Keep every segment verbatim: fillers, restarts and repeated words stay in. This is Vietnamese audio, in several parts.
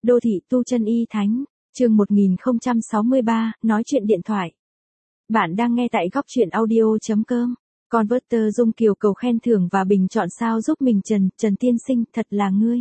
Đô thị tu chân y thánh, chương một nghìn không trăm sáu mươi ba, nói chuyện điện thoại. Bạn đang nghe tại góc truyện audio.com. Converter Dung Kiều cầu khen thưởng và bình chọn sao giúp mình Trần, Trần tiên sinh, thật là ngươi.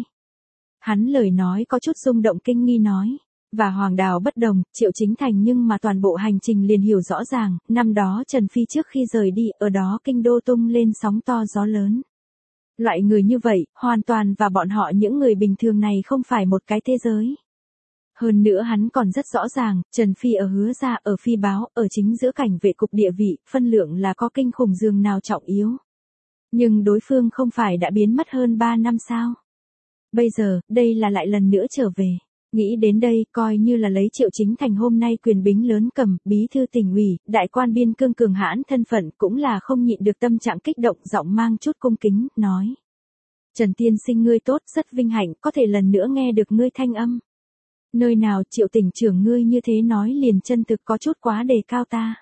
Hắn lời nói có chút rung động kinh nghi nói. Và Hoàng Đào bất đồng, Triệu Chính Thành nhưng mà toàn bộ hành trình liền hiểu rõ ràng, năm đó Trần Phi trước khi rời đi, ở đó kinh đô tung lên sóng to gió lớn. Loại người như vậy, hoàn toàn và bọn họ những người bình thường này không phải một cái thế giới. Hơn nữa hắn còn rất rõ ràng, Trần Phi ở Hứa Gia, ở Phi Báo, ở chính giữa cảnh vệ cục địa vị, phân lượng là có kinh khủng dường nào trọng yếu. Nhưng đối phương không phải đã biến mất hơn ba năm sao? Bây giờ, đây là lại lần nữa trở về. Nghĩ đến đây, coi như là lấy Triệu Chính Thành hôm nay quyền bính lớn cầm, bí thư tỉnh ủy, đại quan biên cương cường hãn thân phận cũng là không nhịn được tâm trạng kích động, giọng mang chút cung kính, nói. Trần tiên sinh ngươi tốt, rất vinh hạnh có thể lần nữa nghe được ngươi thanh âm. Nơi nào Triệu tỉnh trưởng ngươi như thế nói liền chân thực có chút quá đề cao ta.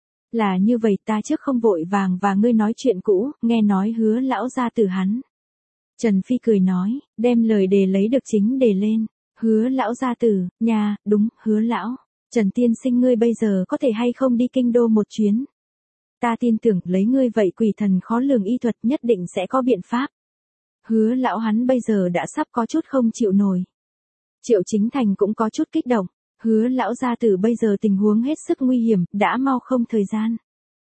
Là như vậy, ta trước không vội vàng và ngươi nói chuyện cũ, nghe nói Hứa lão gia tử hắn. Trần Phi cười nói, đem lời đề lấy được chính đề lên. Hứa lão gia tử, nhà, đúng, Hứa lão. Trần tiên sinh ngươi bây giờ có thể hay không đi kinh đô một chuyến. Ta tin tưởng lấy ngươi vậy quỷ thần khó lường y thuật nhất định sẽ có biện pháp. Hứa lão hắn bây giờ đã sắp có chút không chịu nổi. Triệu Chính Thành cũng có chút kích động. Hứa lão gia tử bây giờ tình huống hết sức nguy hiểm, đã mau không thời gian.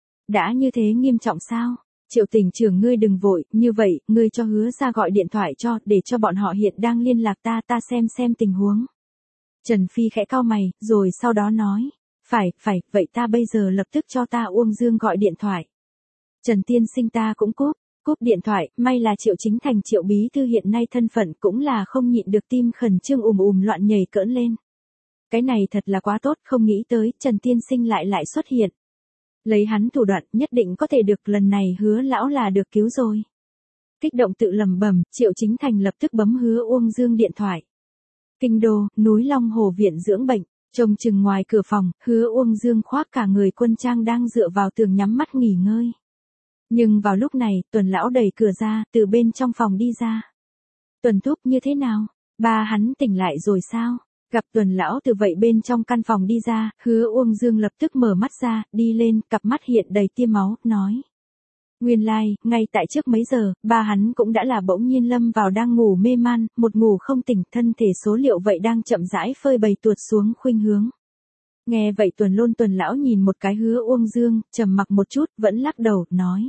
Đã như thế nghiêm trọng sao? Triệu tỉnh trưởng ngươi đừng vội, như vậy, ngươi cho Hứa ra gọi điện thoại cho, để cho bọn họ hiện đang liên lạc ta, ta xem xem tình huống. Trần Phi khẽ cau mày, rồi sau đó nói, phải, phải, vậy ta bây giờ lập tức cho ta Uông Dương gọi điện thoại. Trần tiên sinh ta cũng cúp, cúp điện thoại, may là Triệu Chính Thành Triệu bí thư hiện nay thân phận cũng là không nhịn được tim khẩn trương ùm ùm loạn nhảy cỡn lên. Cái này thật là quá tốt, không nghĩ tới, Trần tiên sinh lại lại xuất hiện. Lấy hắn thủ đoạn nhất định có thể được, lần này Hứa lão là được cứu rồi. Kích động tự lẩm bẩm, Triệu Chính Thành lập tức bấm Hứa Uông Dương điện thoại. Kinh đô, núi Long Hồ viện dưỡng bệnh, trông chừng ngoài cửa phòng, Hứa Uông Dương khoác cả người quân trang đang dựa vào tường nhắm mắt nghỉ ngơi. Nhưng vào lúc này, Tuần lão đẩy cửa ra, từ bên trong phòng đi ra. Tuần thúc như thế nào? Ba hắn tỉnh lại rồi sao? Gặp Tuần lão từ vậy bên trong căn phòng đi ra, Hứa Uông Dương lập tức mở mắt ra, đi lên, cặp mắt hiện đầy tia máu, nói. Nguyên lai, like, ngay tại trước mấy giờ, ba hắn cũng đã là bỗng nhiên lâm vào đang ngủ mê man, một ngủ không tỉnh, thân thể số liệu vậy đang chậm rãi phơi bày tuột xuống khuynh hướng. Nghe vậy Tuần Lôn Tuần lão nhìn một cái Hứa Uông Dương, trầm mặc một chút, vẫn lắc đầu, nói.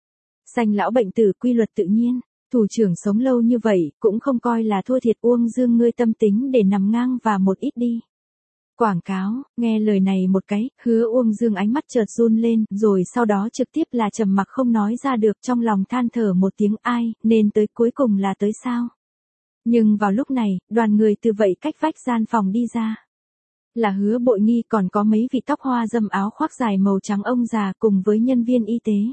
Sanh lão bệnh tử quy luật tự nhiên. Thủ trưởng sống lâu như vậy, cũng không coi là thua thiệt. Uông Dương ngươi tâm tính để nằm ngang và một ít đi. Quảng cáo, nghe lời này một cái, Hứa Uông Dương ánh mắt chợt run lên, rồi sau đó trực tiếp là trầm mặc không nói ra được, trong lòng than thở một tiếng ai, nên tới cuối cùng là tới sao. Nhưng vào lúc này, đoàn người từ vậy cách vách gian phòng đi ra. Là Hứa Bội Nghi, còn có mấy vị tóc hoa dâm áo khoác dài màu trắng ông già cùng với nhân viên y tế.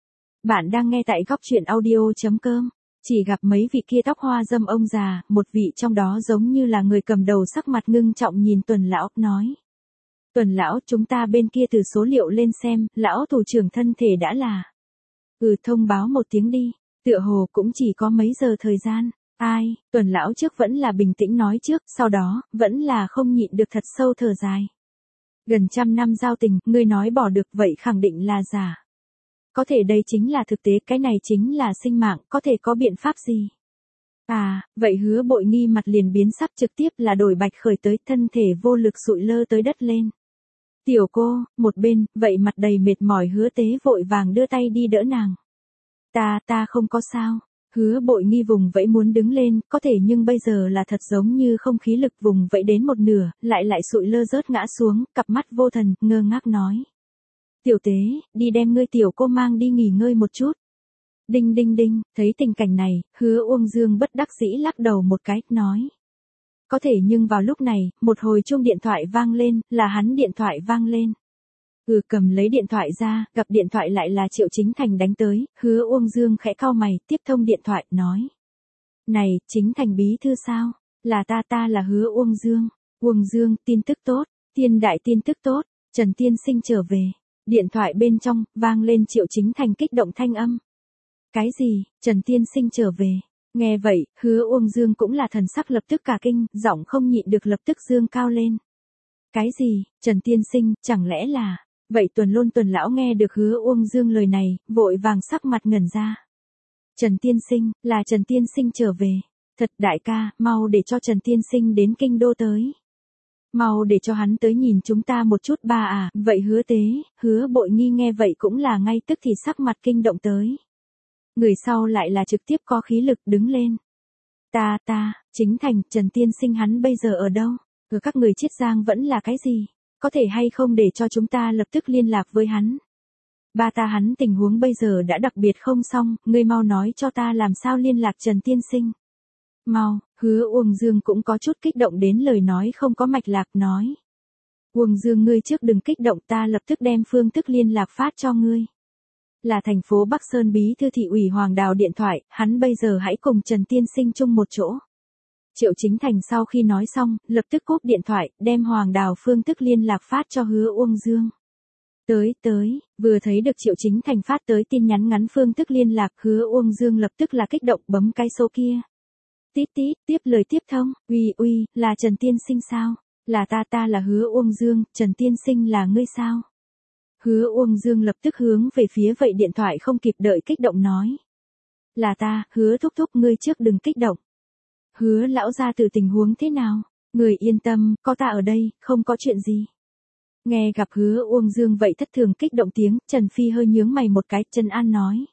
Bạn đang nghe tại góc truyện audio.com. Chỉ gặp mấy vị kia tóc hoa dâm ông già, một vị trong đó giống như là người cầm đầu sắc mặt ngưng trọng nhìn Tuần lão, nói. Tuần lão, chúng ta bên kia từ số liệu lên xem, lão thủ trưởng thân thể đã là. Ừ, thông báo một tiếng đi, tựa hồ cũng chỉ có mấy giờ thời gian. Ai, Tuần lão trước vẫn là bình tĩnh nói trước, sau đó, vẫn là không nhịn được thật sâu thở dài. Gần trăm năm giao tình, ngươi nói bỏ được vậy khẳng định là giả. Có thể đây chính là thực tế, cái này chính là sinh mạng, có thể có biện pháp gì? À, vậy Hứa Bội Nghi mặt liền biến sắc, trực tiếp là đổi bạch khởi tới, thân thể vô lực sụi lơ tới đất lên. Tiểu cô, một bên, vậy mặt đầy mệt mỏi Hứa Tế vội vàng đưa tay đi đỡ nàng. Ta, ta không có sao. Hứa Bội Nghi vùng vẫy muốn đứng lên, có thể nhưng bây giờ là thật giống như không khí lực, vùng vẫy đến một nửa, lại lại sụi lơ rớt ngã xuống, cặp mắt vô thần, ngơ ngác nói. Tiểu Tế, đi đem ngươi tiểu cô mang đi nghỉ ngơi một chút. Đinh đinh đinh, thấy tình cảnh này, Hứa Uông Dương bất đắc dĩ lắc đầu một cái, nói. Có thể nhưng vào lúc này, một hồi chuông điện thoại vang lên, là hắn điện thoại vang lên. Ừ, cầm lấy điện thoại ra, gặp điện thoại lại là Triệu Chính Thành đánh tới, Hứa Uông Dương khẽ cau mày, tiếp thông điện thoại, nói. Này, Chính Thành bí thư sao? Là ta ta là Hứa Uông Dương. Uông Dương, tin tức tốt, thiên đại tin tức tốt, Trần tiên sinh trở về. Điện thoại bên trong, vang lên Triệu Chính Thành kích động thanh âm. Cái gì, Trần tiên sinh trở về? Nghe vậy, Hứa Uông Dương cũng là thần sắc lập tức cả kinh, giọng không nhịn được lập tức dương cao lên. Cái gì, Trần tiên sinh, chẳng lẽ là... Vậy Tuần Lôn Tuần lão nghe được Hứa Uông Dương lời này, vội vàng sắc mặt ngẩn ra. Trần tiên sinh, là Trần tiên sinh trở về. Thật đại ca, mau để cho Trần tiên sinh đến kinh đô tới. Mau để cho hắn tới nhìn chúng ta một chút ba à, vậy Hứa Tế, Hứa Bội Nghi nghe vậy cũng là ngay tức thì sắc mặt kinh động tới. Người sau lại là trực tiếp có khí lực đứng lên. Ta ta, Chính Thành, Trần tiên sinh hắn bây giờ ở đâu? Ở các người Chiết Giang vẫn là cái gì? Có thể hay không để cho chúng ta lập tức liên lạc với hắn? Ba ta hắn tình huống bây giờ đã đặc biệt không xong, ngươi mau nói cho ta làm sao liên lạc Trần tiên sinh. Mau, Hứa Uông Dương cũng có chút kích động đến lời nói không có mạch lạc nói. Uông Dương ngươi trước đừng kích động, ta lập tức đem phương thức liên lạc phát cho ngươi. Là thành phố Bắc Sơn bí thư thị ủy Hoàng Đào điện thoại, hắn bây giờ hãy cùng Trần tiên sinh chung một chỗ. Triệu Chính Thành sau khi nói xong, lập tức cúp điện thoại, đem Hoàng Đào phương thức liên lạc phát cho Hứa Uông Dương. Tới tới, vừa thấy được Triệu Chính Thành phát tới tin nhắn ngắn phương thức liên lạc, Hứa Uông Dương lập tức là kích động bấm cái số kia. Tít tít, tiếp lời tiếp thông, uy uy, là Trần tiên sinh sao? Là ta ta là Hứa Uông Dương, Trần tiên sinh là ngươi sao? Hứa Uông Dương lập tức hướng về phía vậy điện thoại không kịp đợi kích động nói. Là ta, Hứa thúc thúc ngươi trước đừng kích động. Hứa lão gia từ tình huống thế nào? Người yên tâm, có ta ở đây, không có chuyện gì. Nghe gặp Hứa Uông Dương vậy thất thường kích động tiếng, Trần Phi hơi nhướng mày một cái, Trần An nói.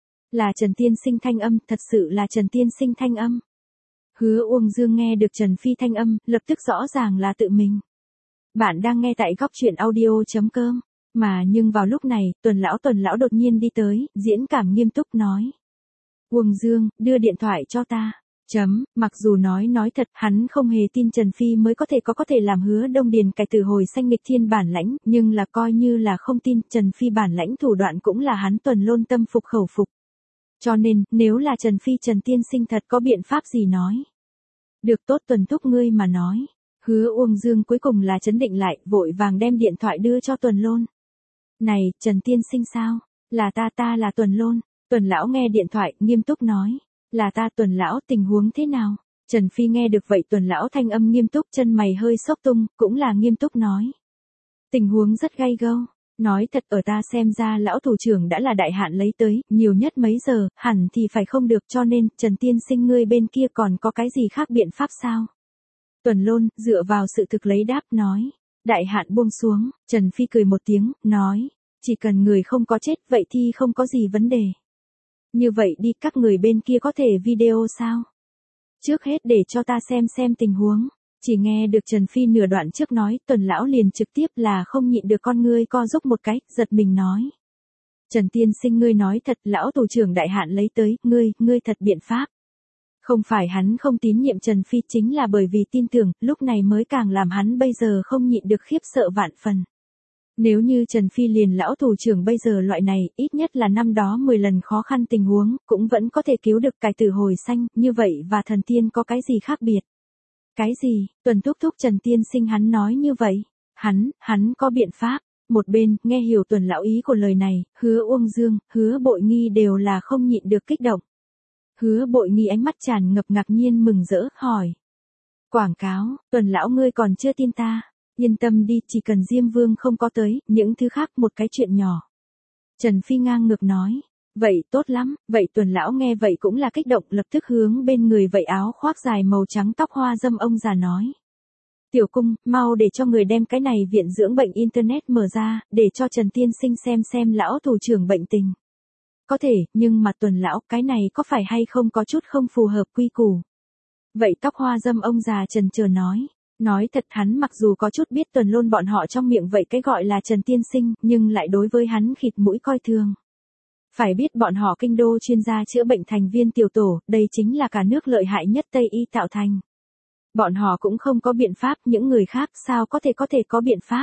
Là Trần tiên sinh thanh âm, thật sự là Trần tiên sinh thanh âm. Hứa Uông Dương nghe được Trần Phi thanh âm, lập tức rõ ràng là tự mình. Bạn đang nghe tại góc truyện audio.com. Mà nhưng vào lúc này, Tuần lão Tuần lão đột nhiên đi tới, diễn cảm nghiêm túc nói. Uông Dương, đưa điện thoại cho ta. Chấm, mặc dù nói nói thật, hắn không hề tin Trần Phi mới có thể có có thể làm Hứa Đông Điền cải từ hồi xanh nghịch thiên bản lãnh, nhưng là coi như là không tin, Trần Phi bản lãnh thủ đoạn cũng là hắn Tuần Lôn tâm phục khẩu phục. Cho nên, nếu là Trần Phi Trần tiên sinh thật có biện pháp gì nói. Được tốt Tuần thúc ngươi mà nói. Hứa Uông Dương cuối cùng là chấn định lại, vội vàng đem điện thoại đưa cho Tuần Lôn. Này, Trần tiên sinh sao? Là ta ta là Tuần Lôn. Tuần lão nghe điện thoại, nghiêm túc nói. Là ta Tuần lão, tình huống thế nào? Trần Phi nghe được vậy Tuần lão thanh âm nghiêm túc, chân mày hơi xốc tung, cũng là nghiêm túc nói. Tình huống rất gay gâu. Nói thật ở ta xem ra lão thủ trưởng đã là đại hạn lấy tới, nhiều nhất mấy giờ, hẳn thì phải không được, cho nên, Trần tiên sinh ngươi bên kia còn có cái gì khác biện pháp sao? Tuần Lôn, dựa vào sự thực lấy đáp nói. Đại hạn buông xuống, Trần Phi cười một tiếng, nói. Chỉ cần người không có chết, vậy thì không có gì vấn đề. Như vậy đi, các người bên kia có thể video sao? Trước hết để cho ta xem xem tình huống. Chỉ nghe được Trần Phi nửa đoạn trước nói, Tuần lão liền trực tiếp là không nhịn được con ngươi co giúp một cái, giật mình nói. Trần tiên sinh ngươi nói thật, lão thủ trưởng đại hạn lấy tới, ngươi, ngươi thật biện pháp. Không phải hắn không tín nhiệm Trần Phi, chính là bởi vì tin tưởng, lúc này mới càng làm hắn bây giờ không nhịn được khiếp sợ vạn phần. Nếu như Trần Phi liền lão thủ trưởng bây giờ loại này, ít nhất là năm đó mười lần khó khăn tình huống, cũng vẫn có thể cứu được cải tử hồi xanh, như vậy và thần tiên có cái gì khác biệt? Cái gì? Tuần thúc thúc Trần tiên sinh hắn nói như vậy. Hắn, hắn có biện pháp. Một bên, nghe hiểu Tuần lão ý của lời này, Hứa Uông Dương, Hứa Bội Nghi đều là không nhịn được kích động. Hứa Bội Nghi ánh mắt tràn ngập ngạc nhiên mừng rỡ, hỏi. Quảng cáo, Tuần lão ngươi còn chưa tin ta. Yên tâm đi, chỉ cần Diêm Vương không có tới, những thứ khác một cái chuyện nhỏ. Trần Phi ngang ngược nói. Vậy tốt lắm, vậy Tuần lão nghe vậy cũng là kích động, lập tức hướng bên người vậy áo khoác dài màu trắng tóc hoa dâm ông già nói. Tiểu cung, mau để cho người đem cái này viện dưỡng bệnh internet mở ra, để cho Trần tiên sinh xem xem lão thủ trưởng bệnh tình. Có thể, nhưng mà Tuần lão, cái này có phải hay không có chút không phù hợp quy củ. Vậy tóc hoa dâm ông già trần chờ nói. Nói thật hắn mặc dù có chút biết Tuần Lôn bọn họ trong miệng vậy cái gọi là Trần tiên sinh, nhưng lại đối với hắn khịt mũi coi thường. Phải biết bọn họ kinh đô chuyên gia chữa bệnh thành viên tiểu tổ, đây chính là cả nước lợi hại nhất Tây Y tạo thành. Bọn họ cũng không có biện pháp, những người khác sao có thể có thể có biện pháp.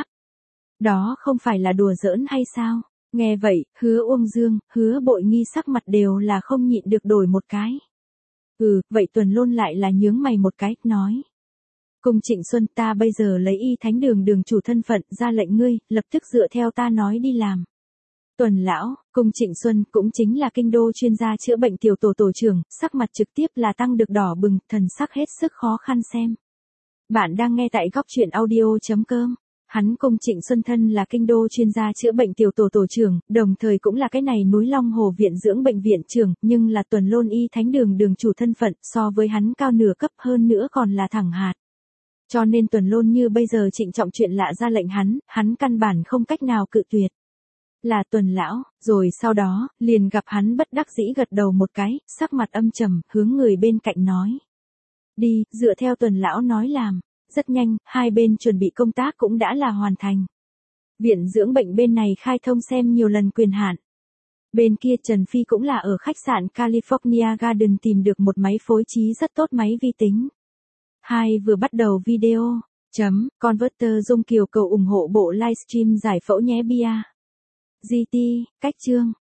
Đó không phải là đùa giỡn hay sao? Nghe vậy, Hứa Uông Dương, Hứa Bội Nghi sắc mặt đều là không nhịn được đổi một cái. Ừ, vậy Tuần Lôn lại là nhướng mày một cái, nói. Cùng Trịnh Xuân ta bây giờ lấy Y Thánh Đường đường chủ thân phận ra lệnh ngươi, lập tức dựa theo ta nói đi làm. Tuần lão, cung Trịnh Xuân cũng chính là kinh đô chuyên gia chữa bệnh tiểu tổ tổ trưởng, sắc mặt trực tiếp là tăng được đỏ bừng, thần sắc hết sức khó khăn xem. Bạn đang nghe tại góc truyện audio.com. Hắn cung Trịnh Xuân thân là kinh đô chuyên gia chữa bệnh tiểu tổ tổ trưởng, đồng thời cũng là cái này núi Long Hồ viện dưỡng bệnh viện trưởng, nhưng là Tuần Lôn y thánh đường đường chủ thân phận, so với hắn cao nửa cấp, hơn nữa còn là thẳng hạt. Cho nên Tuần Lôn như bây giờ trịnh trọng chuyện lạ ra lệnh hắn, hắn căn bản không cách nào cự tuyệt. Là Tuần lão, rồi sau đó, liền gặp hắn bất đắc dĩ gật đầu một cái, sắc mặt âm trầm, hướng người bên cạnh nói. Đi, dựa theo Tuần lão nói làm. Rất nhanh, hai bên chuẩn bị công tác cũng đã là hoàn thành. Viện dưỡng bệnh bên này khai thông xem nhiều lần quyền hạn. Bên kia Trần Phi cũng là ở khách sạn California Garden tìm được một máy phối trí rất tốt máy vi tính. Hai vừa bắt đầu video. Chấm, Converter Dung Kiều cầu ủng hộ bộ livestream giải phẫu nhé bia. giê tê, cách chương.